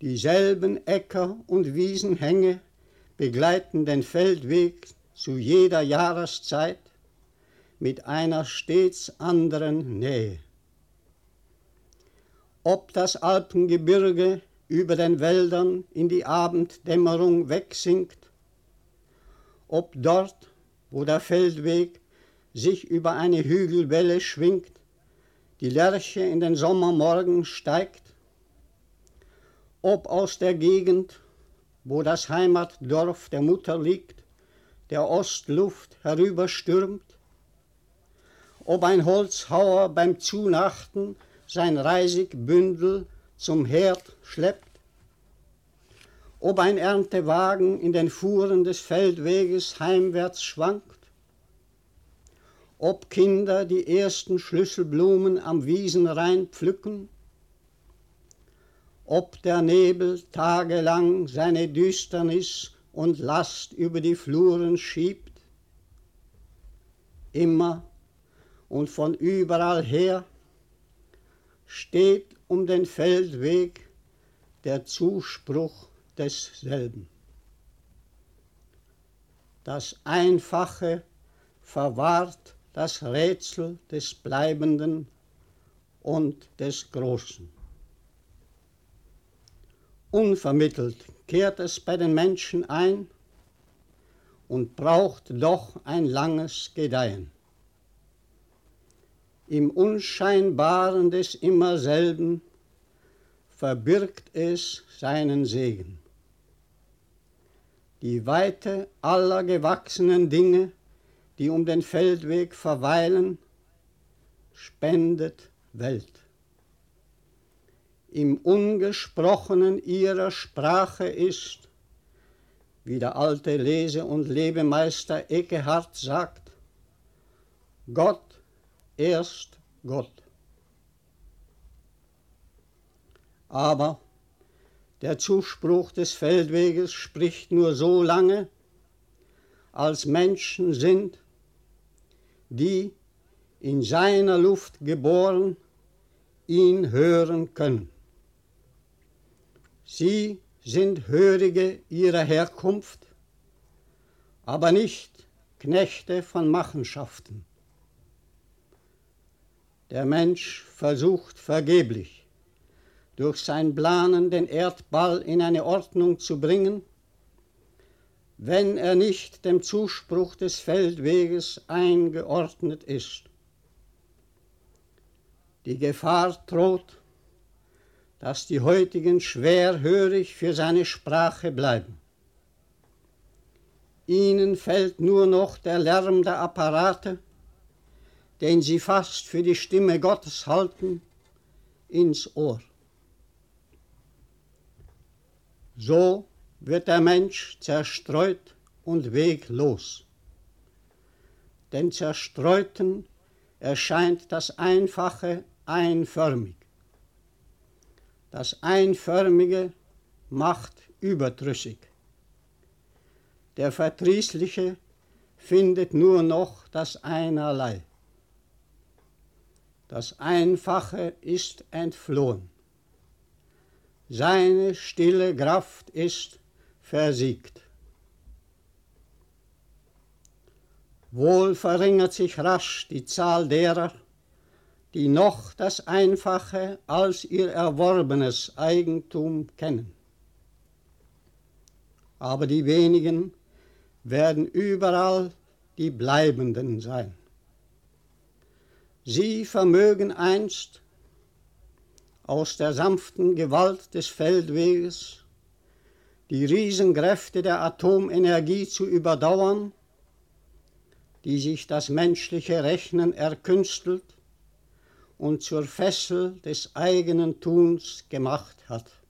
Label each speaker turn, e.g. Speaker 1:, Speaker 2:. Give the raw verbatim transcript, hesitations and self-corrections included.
Speaker 1: Dieselben Äcker und Wiesenhänge begleiten den Feldweg zu jeder Jahreszeit mit einer stets anderen Nähe. Ob das Alpengebirge über den Wäldern in die Abenddämmerung wegsinkt, ob dort, wo der Feldweg sich über eine Hügelwelle schwingt, die Lerche in den Sommermorgen steigt, ob aus der Gegend, wo das Heimatdorf der Mutter liegt, der Ostluft herüberstürmt, ob ein Holzhauer beim Zunachten sein Reisigbündel zum Herd schleppt, ob ein Erntewagen in den Fuhren des Feldweges heimwärts schwankt, ob Kinder die ersten Schlüsselblumen am Wiesenrain pflücken, ob der Nebel tagelang seine Düsternis und Last über die Fluren schiebt, immer und von überall her steht um den Feldweg der Zuspruch desselben. Das Einfache verwahrt das Rätsel des Bleibenden und des Großen. Unvermittelt kehrt es bei den Menschen ein und braucht doch ein langes Gedeihen. Im Unscheinbaren des Immerselben verbirgt es seinen Segen. Die Weite aller gewachsenen Dinge, die um den Feldweg verweilen, spendet Welt. Im Ungesprochenen ihrer Sprache ist, wie der alte Lese- und Lebemeister Ekehart sagt, Gott erst Gott. Aber der Zuspruch des Feldweges spricht nur so lange, als Menschen sind, die, in seiner Luft geboren, ihn hören können. Sie sind Hörige ihrer Herkunft, aber nicht Knechte von Machenschaften. Der Mensch versucht vergeblich, durch sein Planen den Erdball in eine Ordnung zu bringen, wenn er nicht dem Zuspruch des Feldweges eingeordnet ist. Die Gefahr droht, dass die heutigen schwerhörig für seine Sprache bleiben. Ihnen fällt nur noch der Lärm der Apparate, den sie fast für die Stimme Gottes halten, ins Ohr. So wird der Mensch zerstreut und weglos. Den Zerstreuten erscheint das Einfache einförmig. Das Einförmige macht überdrüssig. Der Verdrießliche findet nur noch das Einerlei. Das Einfache ist entflohen. Seine stille Kraft ist versiegt. Wohl verringert sich rasch die Zahl derer, die noch das Einfache als ihr erworbenes Eigentum kennen. Aber die wenigen werden überall die Bleibenden sein. Sie vermögen einst aus der sanften Gewalt des Feldweges die Riesenkräfte der Atomenergie zu überdauern, die sich das menschliche Rechnen erkünstelt und zur Fessel des eigenen Tuns gemacht hat.